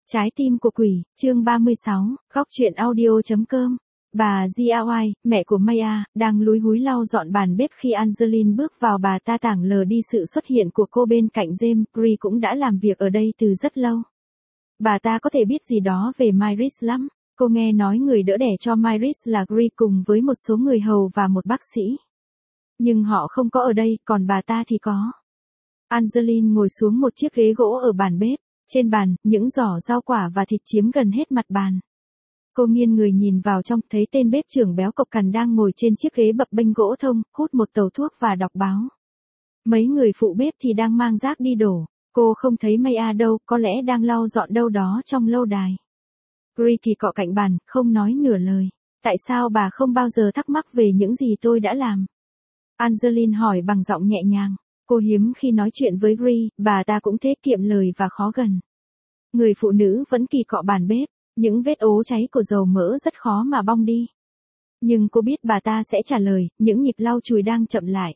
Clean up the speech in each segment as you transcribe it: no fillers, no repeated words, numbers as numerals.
Trái tim của quỷ, chương 36, góc truyện audio.com. Bà Giawai, mẹ của Maya, đang lúi húi lau dọn bàn bếp khi Angeline bước vào. Bà ta tảng lờ đi sự xuất hiện của cô bên cạnh James. Bree cũng đã làm việc ở đây từ rất lâu. Bà ta có thể biết gì đó về Myris lắm. Cô nghe nói người đỡ đẻ cho Myris là Bree cùng với một số người hầu và một bác sĩ. Nhưng họ không có ở đây, còn bà ta thì có. Angeline ngồi xuống một chiếc ghế gỗ ở bàn bếp. Trên bàn, những giỏ rau quả và thịt chiếm gần hết mặt bàn. Cô nghiêng người nhìn vào trong, thấy tên bếp trưởng béo cộc cằn đang ngồi trên chiếc ghế bập bênh gỗ thông, hút một tàu thuốc và đọc báo. Mấy người phụ bếp thì đang mang rác đi đổ. Cô không thấy Maya đâu, có lẽ đang lau dọn đâu đó trong lâu đài. Bree kỳ cọ cạnh bàn, không nói nửa lời. Tại sao bà không bao giờ thắc mắc về những gì tôi đã làm? Angeline hỏi bằng giọng nhẹ nhàng. Cô hiếm khi nói chuyện với Bree, bà ta cũng thế kiệm lời và khó gần. Người phụ nữ vẫn kỳ cọ bàn bếp, những vết ố cháy của dầu mỡ rất khó mà bong đi. Nhưng cô biết bà ta sẽ trả lời, những nhịp lau chùi đang chậm lại.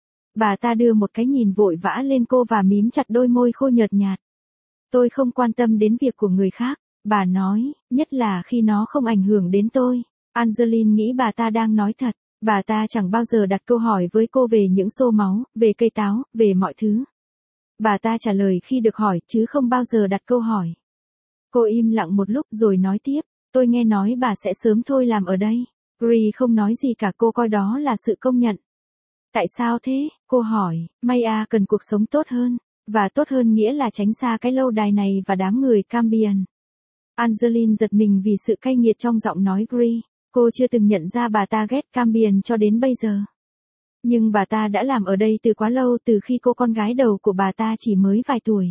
Bà ta đưa một cái nhìn vội vã lên cô và mím chặt đôi môi khô nhợt nhạt. Tôi không quan tâm đến việc của người khác, bà nói, nhất là khi nó không ảnh hưởng đến tôi. Angeline nghĩ bà ta đang nói thật. Bà ta chẳng bao giờ đặt câu hỏi với cô về những xô máu, về cây táo, về mọi thứ. Bà ta trả lời khi được hỏi, chứ không bao giờ đặt câu hỏi. Cô im lặng một lúc rồi nói tiếp, tôi nghe nói bà sẽ sớm thôi làm ở đây. Bree không nói gì cả, cô coi đó là sự công nhận. Tại sao thế? Cô hỏi, Maya cần cuộc sống tốt hơn, và tốt hơn nghĩa là tránh xa cái lâu đài này và đám người Cambion. Angeline giật mình vì sự cay nghiệt trong giọng nói Bree. Cô chưa từng nhận ra bà ta ghét Cambion cho đến bây giờ. Nhưng bà ta đã làm ở đây từ quá lâu, từ khi cô con gái đầu của bà ta chỉ mới vài tuổi.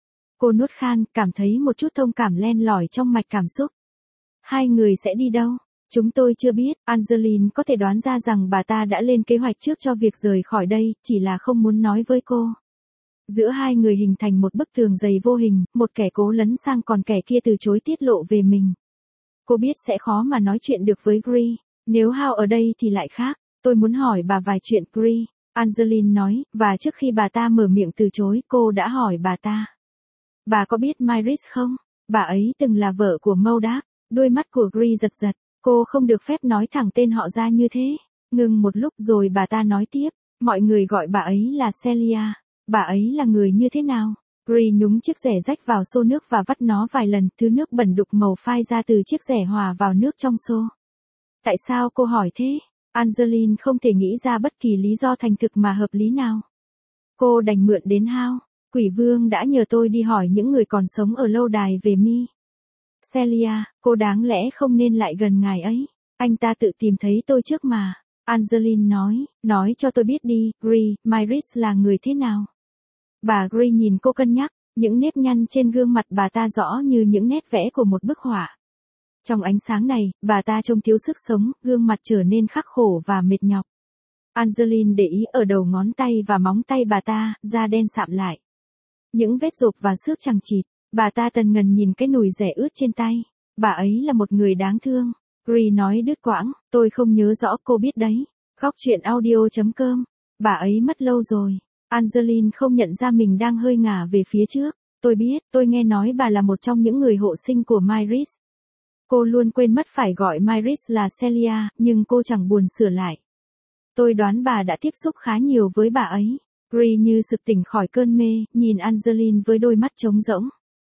Cô nuốt khan, cảm thấy một chút thông cảm len lỏi trong mạch cảm xúc. Hai người sẽ đi đâu? Chúng tôi chưa biết. Angeline có thể đoán ra rằng bà ta đã lên kế hoạch trước cho việc rời khỏi đây, chỉ là không muốn nói với cô. Giữa hai người hình thành một bức tường dày vô hình, một kẻ cố lấn sang còn kẻ kia từ chối tiết lộ về mình. Cô biết sẽ khó mà nói chuyện được với Bree. Nếu Hao ở đây thì lại khác. Tôi muốn hỏi bà vài chuyện, Bree. Angeline nói, và trước khi bà ta mở miệng từ chối, cô đã hỏi bà ta. Bà có biết Myris không? Bà ấy từng là vợ của Modak. Đôi mắt của Bree giật giật. Cô không được phép nói thẳng tên họ ra như thế. Ngừng một lúc rồi bà ta nói tiếp. Mọi người gọi bà ấy là Celia. Bà ấy là người như thế nào? Bree nhúng chiếc rẻ rách vào xô nước và vắt nó vài lần, thứ nước bẩn đục màu phai ra từ chiếc rẻ hòa vào nước trong xô. Tại sao cô hỏi thế? Angeline không thể nghĩ ra bất kỳ lý do thành thực mà hợp lý nào. Cô đành mượn đến Hao. Quỷ vương đã nhờ tôi đi hỏi những người còn sống ở lâu đài về Mi. Celia, cô đáng lẽ không nên lại gần ngài ấy. Anh ta tự tìm thấy tôi trước mà. Angeline nói cho tôi biết đi, Bree, Myris là người thế nào? Bà Bree nhìn cô cân nhắc, những nếp nhăn trên gương mặt bà ta rõ như những nét vẽ của một bức họa. Trong ánh sáng này, bà ta trông thiếu sức sống, gương mặt trở nên khắc khổ và mệt nhọc. Angeline để ý ở đầu ngón tay và móng tay bà ta, da đen sạm lại. Những vết rộp và xước chằng chịt, bà ta tần ngần nhìn cái nùi rẻ ướt trên tay. Bà ấy là một người đáng thương. Bree nói đứt quãng, tôi không nhớ rõ, cô biết đấy. Góc truyện audio.com. Bà ấy mất lâu rồi. Angeline không nhận ra mình đang hơi ngả về phía trước. Tôi biết, tôi nghe nói bà là một trong những người hộ sinh của Myris. Cô luôn quên mất phải gọi Myris là Celia, nhưng cô chẳng buồn sửa lại. Tôi đoán bà đã tiếp xúc khá nhiều với bà ấy. Bree như sực tỉnh khỏi cơn mê, nhìn Angeline với đôi mắt trống rỗng.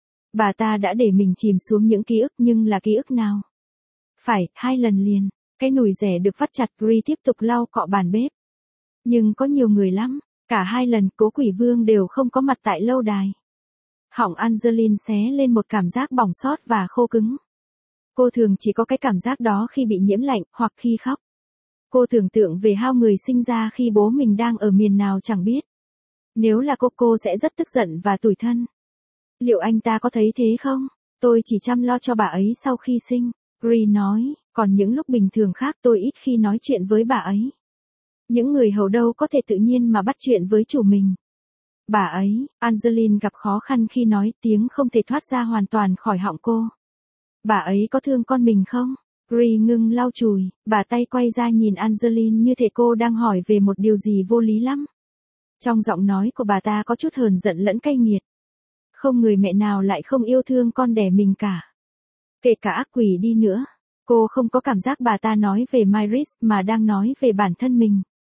Bà ta đã để mình chìm xuống những ký ức, nhưng là ký ức nào? Phải, 2 lần liền. Cái nùi rẻ được vắt chặt, Bree tiếp tục lau cọ bàn bếp. Nhưng có nhiều người lắm. Cả 2 lần, cố quỷ vương đều không có mặt tại lâu đài. Họng Angeline xé lên một cảm giác bỏng xót và khô cứng. Cô thường chỉ có cái cảm giác đó khi bị nhiễm lạnh, hoặc khi khóc. Cô tưởng tượng về Hao, người sinh ra khi bố mình đang ở miền nào chẳng biết. Nếu là cô sẽ rất tức giận và tủi thân. Liệu anh ta có thấy thế không? Tôi chỉ chăm lo cho bà ấy sau khi sinh. Bree nói, còn những lúc bình thường khác tôi ít khi nói chuyện với bà ấy. Những người hầu đâu có thể tự nhiên mà bắt chuyện với chủ mình. Bà ấy, Angeline gặp khó khăn khi nói, tiếng không thể thoát ra hoàn toàn khỏi họng cô. Bà ấy có thương con mình không? Bree ngưng lau chùi, bà tay quay ra nhìn Angeline như thể cô đang hỏi về một điều gì vô lý lắm. Trong giọng nói của bà ta có chút hờn giận lẫn cay nghiệt. Không người mẹ nào lại không yêu thương con đẻ mình cả. Kể cả ác quỷ đi nữa. Cô không có cảm giác bà ta nói về Myris mà đang nói về bản thân mình.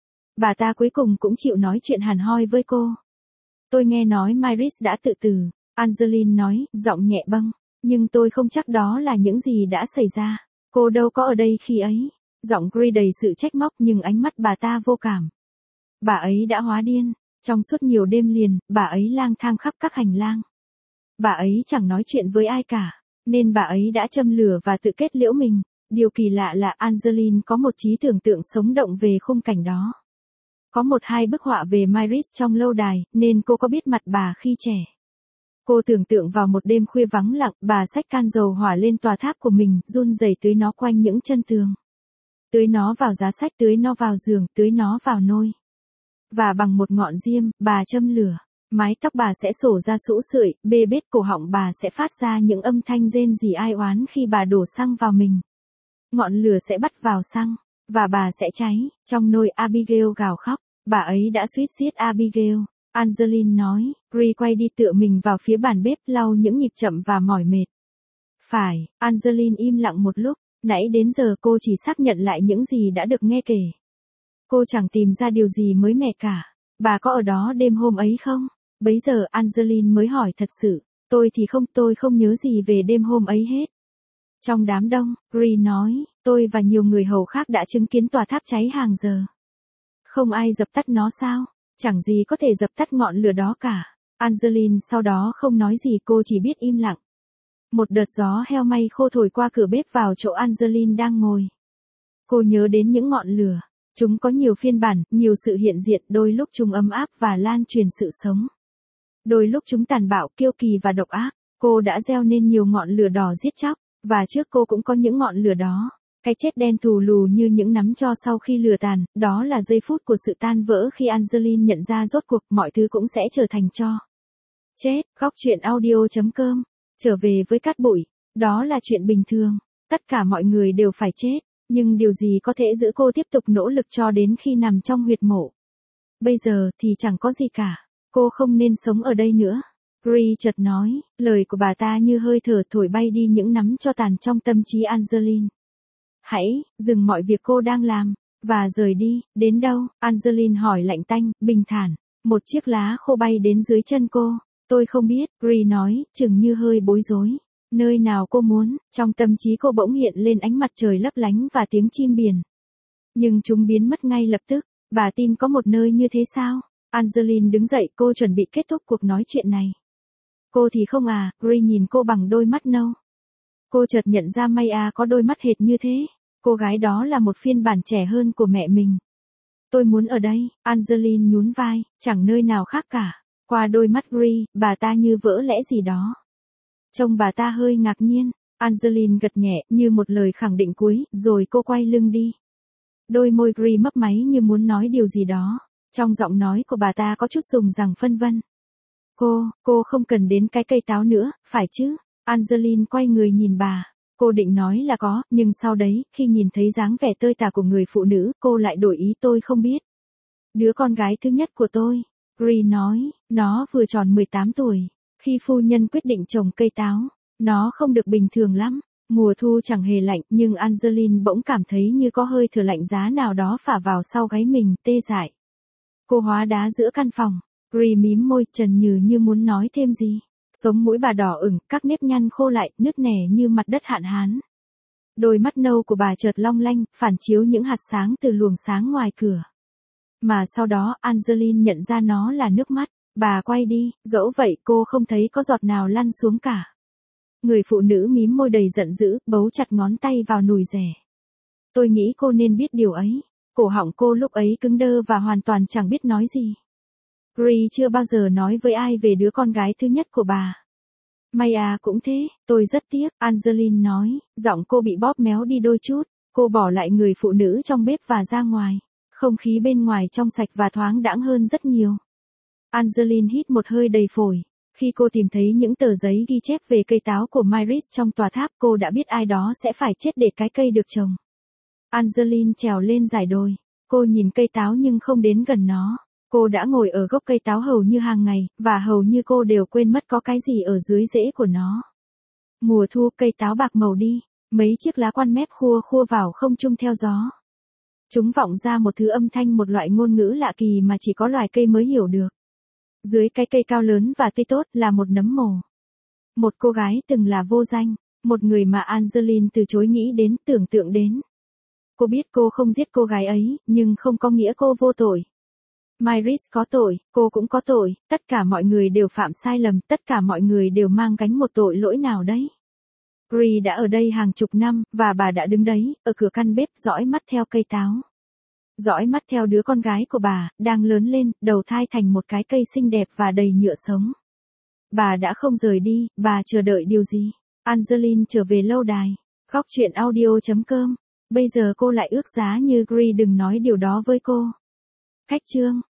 Bà ta cuối cùng cũng chịu nói chuyện hẳn hoi với cô. Tôi nghe nói Myris đã tự tử, Angeline nói, giọng nhẹ bâng. Nhưng tôi không chắc đó là những gì đã xảy ra. Cô đâu có ở đây khi ấy. Giọng Gray đầy sự trách móc nhưng ánh mắt bà ta vô cảm. Bà ấy đã hóa điên. Trong suốt nhiều đêm liền, bà ấy lang thang khắp các hành lang. Bà ấy chẳng nói chuyện với ai cả. Nên bà ấy đã châm lửa và tự kết liễu mình. Điều kỳ lạ là Angeline có một trí tưởng tượng sống động về khung cảnh đó. Có 1-2 bức họa về Myris trong lâu đài, nên cô có biết mặt bà khi trẻ. Cô tưởng tượng vào một đêm khuya vắng lặng, bà xách can dầu hỏa lên tòa tháp của mình, run rẩy tưới nó quanh những chân tường. Tưới nó vào giá sách, tưới nó vào giường, tưới nó vào nôi. Và bằng một ngọn diêm, bà châm lửa. Mái tóc bà sẽ xổ ra sũ sượi, bê bết cổ họng bà sẽ phát ra những âm thanh rên rỉ ai oán khi bà đổ xăng vào mình. Ngọn lửa sẽ bắt vào xăng, và bà sẽ cháy. Trong nôi Abigail gào khóc, bà ấy đã suýt giết Abigail. Angeline nói, Gray quay đi tựa mình vào phía bàn bếp lau những nhịp chậm và mỏi mệt. Phải, Angeline im lặng một lúc, nãy đến giờ cô chỉ xác nhận lại những gì đã được nghe kể. Cô chẳng tìm ra điều gì mới mẻ cả. Bà có ở đó đêm hôm ấy không? Bấy giờ Angeline mới hỏi thật sự, tôi không nhớ gì về đêm hôm ấy hết. Trong đám đông, Gray nói, tôi và nhiều người hầu khác đã chứng kiến tòa tháp cháy hàng giờ. Không ai dập tắt nó sao? Chẳng gì có thể dập tắt ngọn lửa đó cả. Angeline sau đó không nói gì, cô chỉ biết im lặng. Một đợt gió heo may khô thổi qua cửa bếp vào chỗ Angeline đang ngồi. Cô nhớ đến những ngọn lửa. Chúng có nhiều phiên bản, nhiều sự hiện diện, đôi lúc chúng ấm áp và lan truyền sự sống. Đôi lúc chúng tàn bạo, kiêu kỳ và độc ác. Cô đã gieo nên nhiều ngọn lửa đỏ giết chóc, và trước cô cũng có những ngọn lửa đó. Cái chết đen thù lù như những nắm tro sau khi lửa tàn, đó là giây phút của sự tan vỡ khi Angeline nhận ra rốt cuộc mọi thứ cũng sẽ trở thành tro. Chết, góc truyện audio.com. Trở về với cát bụi, đó là chuyện bình thường. Tất cả mọi người đều phải chết, nhưng điều gì có thể giữ cô tiếp tục nỗ lực cho đến khi nằm trong huyệt mộ? Bây giờ thì chẳng có gì cả, cô không nên sống ở đây nữa. Gray chợt nói, lời của bà ta như hơi thở thổi bay đi những nắm tro tàn trong tâm trí Angeline. Hãy, dừng mọi việc cô đang làm, và rời đi. Đến đâu? Angeline hỏi lạnh tanh, bình thản. Một chiếc lá khô bay đến dưới chân cô. Tôi không biết, Gray nói, chừng như hơi bối rối. Nơi nào cô muốn? Trong tâm trí cô bỗng hiện lên ánh mặt trời lấp lánh và tiếng chim biển. Nhưng chúng biến mất ngay lập tức. Bà tin có một nơi như thế sao? Angeline đứng dậy, cô chuẩn bị kết thúc cuộc nói chuyện này. Cô thì không à, Gray nhìn cô bằng đôi mắt nâu. Cô chợt nhận ra Maya có đôi mắt hệt như thế. Cô gái đó là một phiên bản trẻ hơn của mẹ mình. Tôi muốn ở đây, Angeline nhún vai, chẳng nơi nào khác cả. Qua đôi mắt Gray, bà ta như vỡ lẽ gì đó. Trông bà ta hơi ngạc nhiên, Angeline gật nhẹ như một lời khẳng định cuối, rồi cô quay lưng đi. Đôi môi Gray mấp máy như muốn nói điều gì đó. Trong giọng nói của bà ta có chút rùng rằng phân vân. Cô không cần đến cái cây táo nữa, phải chứ? Angeline quay người nhìn bà. Cô định nói là có, nhưng sau đấy, khi nhìn thấy dáng vẻ tơi tả của người phụ nữ, cô lại đổi ý. Tôi không biết. Đứa con gái thứ nhất của tôi, Gray nói, nó vừa tròn 18 tuổi. Khi phu nhân quyết định trồng cây táo, nó không được bình thường lắm. Mùa thu chẳng hề lạnh, nhưng Angeline bỗng cảm thấy như có hơi thở lạnh giá nào đó phả vào sau gáy mình, tê dại. Cô hóa đá giữa căn phòng. Gray mím môi, chần chừ như muốn nói thêm gì. Sống mũi bà đỏ ửng, các nếp nhăn khô lại, nứt nẻ như mặt đất hạn hán. Đôi mắt nâu của bà chợt long lanh, phản chiếu những hạt sáng từ luồng sáng ngoài cửa. Mà sau đó, Angeline nhận ra nó là nước mắt. Bà quay đi, dẫu vậy cô không thấy có giọt nào lăn xuống cả. Người phụ nữ mím môi đầy giận dữ, bấu chặt ngón tay vào nùi rẻ. Tôi nghĩ cô nên biết điều ấy. Cổ họng cô lúc ấy cứng đơ và hoàn toàn chẳng biết nói gì. Gray chưa bao giờ nói với ai về đứa con gái thứ nhất của bà. Maya cũng thế, tôi rất tiếc, Angeline nói, giọng cô bị bóp méo đi đôi chút. Cô bỏ lại người phụ nữ trong bếp và ra ngoài. Không khí bên ngoài trong sạch và thoáng đãng hơn rất nhiều. Angeline hít một hơi đầy phổi. Khi cô tìm thấy những tờ giấy ghi chép về cây táo của Myris trong tòa tháp, cô đã biết ai đó sẽ phải chết để cái cây được trồng. Angeline trèo lên dải đồi. Cô nhìn cây táo nhưng không đến gần nó. Cô đã ngồi ở gốc cây táo hầu như hàng ngày, và hầu như cô đều quên mất có cái gì ở dưới rễ của nó. Mùa thu cây táo bạc màu đi, mấy chiếc lá quan mép khua khua vào không trung theo gió. Chúng vọng ra một thứ âm thanh, một loại ngôn ngữ lạ kỳ mà chỉ có loài cây mới hiểu được. Dưới cái cây cao lớn và tươi tốt là một nấm mồ. Một cô gái từng là vô danh, một người mà Angeline từ chối nghĩ đến, tưởng tượng đến. Cô biết cô không giết cô gái ấy, nhưng không có nghĩa cô vô tội. Myris có tội, cô cũng có tội, tất cả mọi người đều phạm sai lầm, tất cả mọi người đều mang gánh một tội lỗi nào đấy. Cree đã ở đây hàng chục năm, và bà đã đứng đấy, ở cửa căn bếp, dõi mắt theo cây táo. Dõi mắt theo đứa con gái của bà, đang lớn lên, đầu thai thành một cái cây xinh đẹp và đầy nhựa sống. Bà đã không rời đi, bà chờ đợi điều gì? Angeline trở về lâu đài. Góc truyện audio.com. Bây giờ cô lại ước giá như Cree đừng nói điều đó với cô. Khách chương.